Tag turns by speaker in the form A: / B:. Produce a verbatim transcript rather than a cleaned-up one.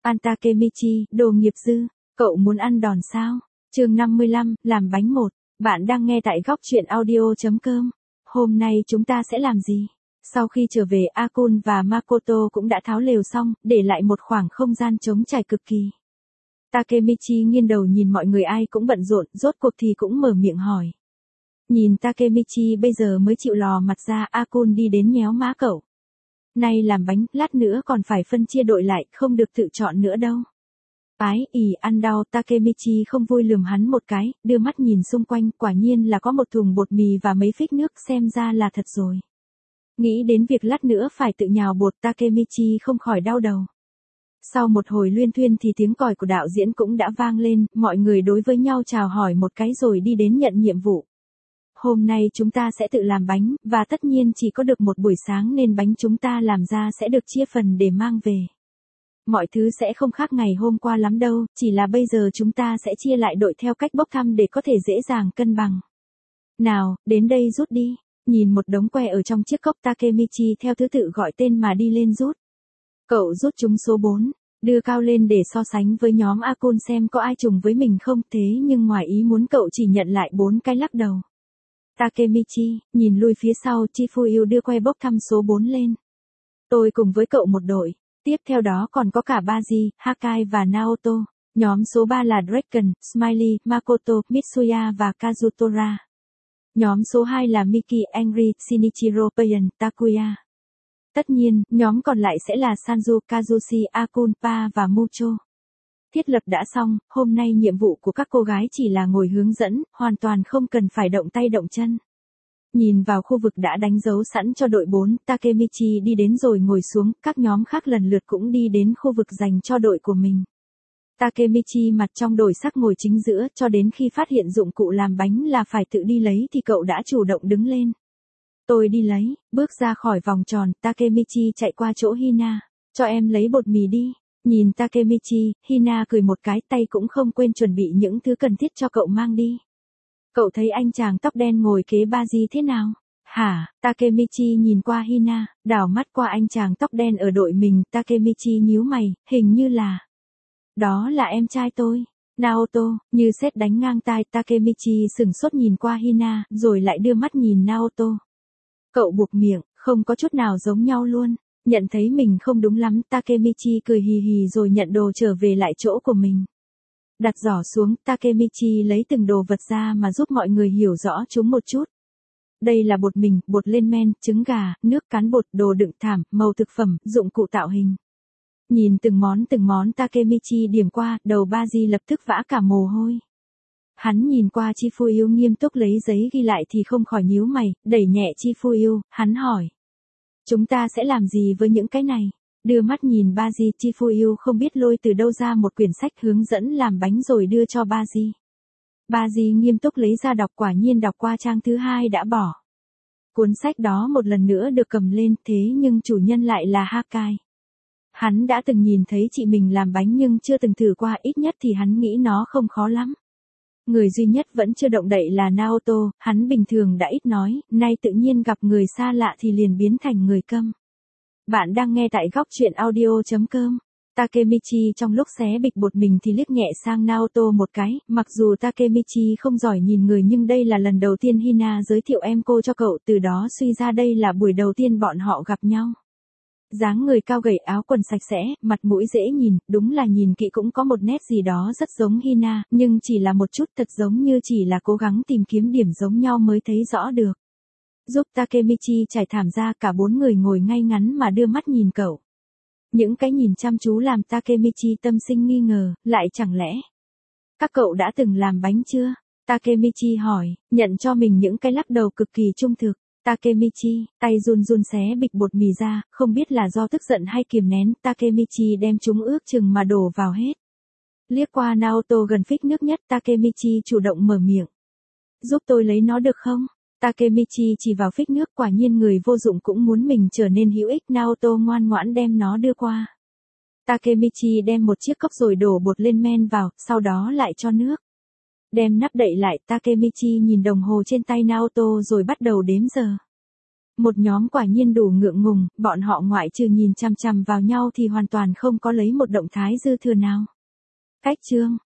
A: An Takemichi, đồ nghiệp dư, cậu muốn ăn đòn sao? Chương năm mươi lăm, làm bánh một. Bạn đang nghe tại góc truyện audio chấm com. Hôm nay chúng ta sẽ làm gì? Sau khi trở về, Akun và Makoto cũng đã tháo lều xong, để lại một khoảng không gian trống trải cực kỳ. Takemichi nghiêng đầu nhìn mọi người ai cũng bận rộn, rốt cuộc thì cũng mở miệng hỏi. Nhìn Takemichi bây giờ mới chịu lò mặt ra, Akun đi đến nhéo má cậu. Nay làm bánh, lát nữa còn phải phân chia đội lại, không được tự chọn nữa đâu. Ái, ỉ, ăn đau, Takemichi không vui lườm hắn một cái, đưa mắt nhìn xung quanh, quả nhiên là có một thùng bột mì và mấy phích nước, xem ra là thật rồi. Nghĩ đến việc lát nữa phải tự nhào bột, Takemichi không khỏi đau đầu. Sau một hồi luyên thuyên thì tiếng còi của đạo diễn cũng đã vang lên, mọi người đối với nhau chào hỏi một cái rồi đi đến nhận nhiệm vụ. Hôm nay chúng ta sẽ tự làm bánh, và tất nhiên chỉ có được một buổi sáng nên bánh chúng ta làm ra sẽ được chia phần để mang về. Mọi thứ sẽ không khác ngày hôm qua lắm đâu, chỉ là bây giờ chúng ta sẽ chia lại đội theo cách bốc thăm để có thể dễ dàng cân bằng. Nào, đến đây rút đi. Nhìn một đống que ở trong chiếc cốc, Takemichi theo thứ tự gọi tên mà đi lên rút. Cậu rút trúng số bốn, đưa cao lên để so sánh với nhóm Akun xem có ai trùng với mình không, thế nhưng ngoài ý muốn cậu chỉ nhận lại bốn cái lắc đầu. Takemichi, nhìn lui phía sau, Chifuyu đưa que bốc thăm số bốn lên. Tôi cùng với cậu một đội. Tiếp theo đó còn có cả Baji, Hakai và Naoto. Nhóm số ba là Dragon, Smiley, Makoto, Mitsuya và Kazutora. Nhóm số hai là Miki, Angry, Shinichiro, Payan, Takuya. Tất nhiên, nhóm còn lại sẽ là Sanju, Kazushi, Akun, Pa và Mucho. Thiết lập đã xong, hôm nay nhiệm vụ của các cô gái chỉ là ngồi hướng dẫn, hoàn toàn không cần phải động tay động chân. Nhìn vào khu vực đã đánh dấu sẵn cho đội bốn, Takemichi đi đến rồi ngồi xuống, các nhóm khác lần lượt cũng đi đến khu vực dành cho đội của mình. Takemichi mặt trong đổi sắc ngồi chính giữa, cho đến khi phát hiện dụng cụ làm bánh là phải tự đi lấy thì cậu đã chủ động đứng lên. Tôi đi lấy, bước ra khỏi vòng tròn, Takemichi chạy qua chỗ Hina. Cho em lấy bột mì đi. Nhìn Takemichi, Hina cười một cái, tay cũng không quên chuẩn bị những thứ cần thiết cho cậu mang đi. Cậu thấy anh chàng tóc đen ngồi kế Baji thế nào? Hả? Takemichi nhìn qua Hina, đảo mắt qua anh chàng tóc đen ở đội mình, Takemichi nhíu mày, hình như là... Đó là em trai tôi. Naoto, như sét đánh ngang tai, Takemichi sừng sốt nhìn qua Hina, rồi lại đưa mắt nhìn Naoto. Cậu buộc miệng, không có chút nào giống nhau luôn. Nhận thấy mình không đúng lắm, Takemichi cười hì hì rồi nhận đồ trở về lại chỗ của mình. Đặt giỏ xuống, Takemichi lấy từng đồ vật ra mà giúp mọi người hiểu rõ chúng một chút. Đây là bột mình, bột lên men, trứng gà, nước cán bột, đồ đựng thảm, màu thực phẩm, dụng cụ tạo hình. Nhìn từng món từng món Takemichi điểm qua, đầu Baji lập tức vã cả mồ hôi. Hắn nhìn qua Chifuyu nghiêm túc lấy giấy ghi lại thì không khỏi nhíu mày, đẩy nhẹ Chifuyu, hắn hỏi. Chúng ta sẽ làm gì với những cái này? Đưa mắt nhìn Baji, Chifuyu không biết lôi từ đâu ra một quyển sách hướng dẫn làm bánh rồi đưa cho Baji. Baji nghiêm túc lấy ra đọc, quả nhiên đọc qua trang thứ hai đã bỏ. Cuốn sách đó một lần nữa được cầm lên, thế nhưng chủ nhân lại là Hakai. Hắn đã từng nhìn thấy chị mình làm bánh nhưng chưa từng thử qua, ít nhất thì hắn nghĩ nó không khó lắm. Người duy nhất vẫn chưa động đậy là Naoto, hắn bình thường đã ít nói, nay tự nhiên gặp người xa lạ thì liền biến thành người câm. Bạn đang nghe tại góc truyện audio chấm com. Takemichi trong lúc xé bịch bột mình thì liếc nhẹ sang Naoto một cái, mặc dù Takemichi không giỏi nhìn người nhưng đây là lần đầu tiên Hina giới thiệu em cô cho cậu, từ đó suy ra đây là buổi đầu tiên bọn họ gặp nhau. Dáng người cao gầy, áo quần sạch sẽ, mặt mũi dễ nhìn, đúng là nhìn kỹ cũng có một nét gì đó rất giống Hina, nhưng chỉ là một chút, thật giống như chỉ là cố gắng tìm kiếm điểm giống nhau mới thấy rõ được. Giúp Takemichi trải thảm ra, cả bốn người ngồi ngay ngắn mà đưa mắt nhìn cậu. Những cái nhìn chăm chú làm Takemichi tâm sinh nghi ngờ, lại chẳng lẽ các cậu đã từng làm bánh chưa? Takemichi hỏi, nhận cho mình những cái lắc đầu cực kỳ trung thực. Takemichi, tay run run xé bịch bột mì ra, không biết là do tức giận hay kiềm nén, Takemichi đem chúng ước chừng mà đổ vào hết. Liếc qua Naoto gần phích nước nhất, Takemichi chủ động mở miệng. Giúp tôi lấy nó được không? Takemichi chỉ vào phích nước, quả nhiên người vô dụng cũng muốn mình trở nên hữu ích, Naoto ngoan ngoãn đem nó đưa qua. Takemichi đem một chiếc cốc rồi đổ bột lên men vào, sau đó lại cho nước. Đem nắp đậy lại, Takemichi nhìn đồng hồ trên tay Naoto rồi bắt đầu đếm giờ. Một nhóm quả nhiên đủ ngượng ngùng, bọn họ ngoại trừ nhìn chằm chằm vào nhau thì hoàn toàn không có lấy một động thái dư thừa nào. Cách chương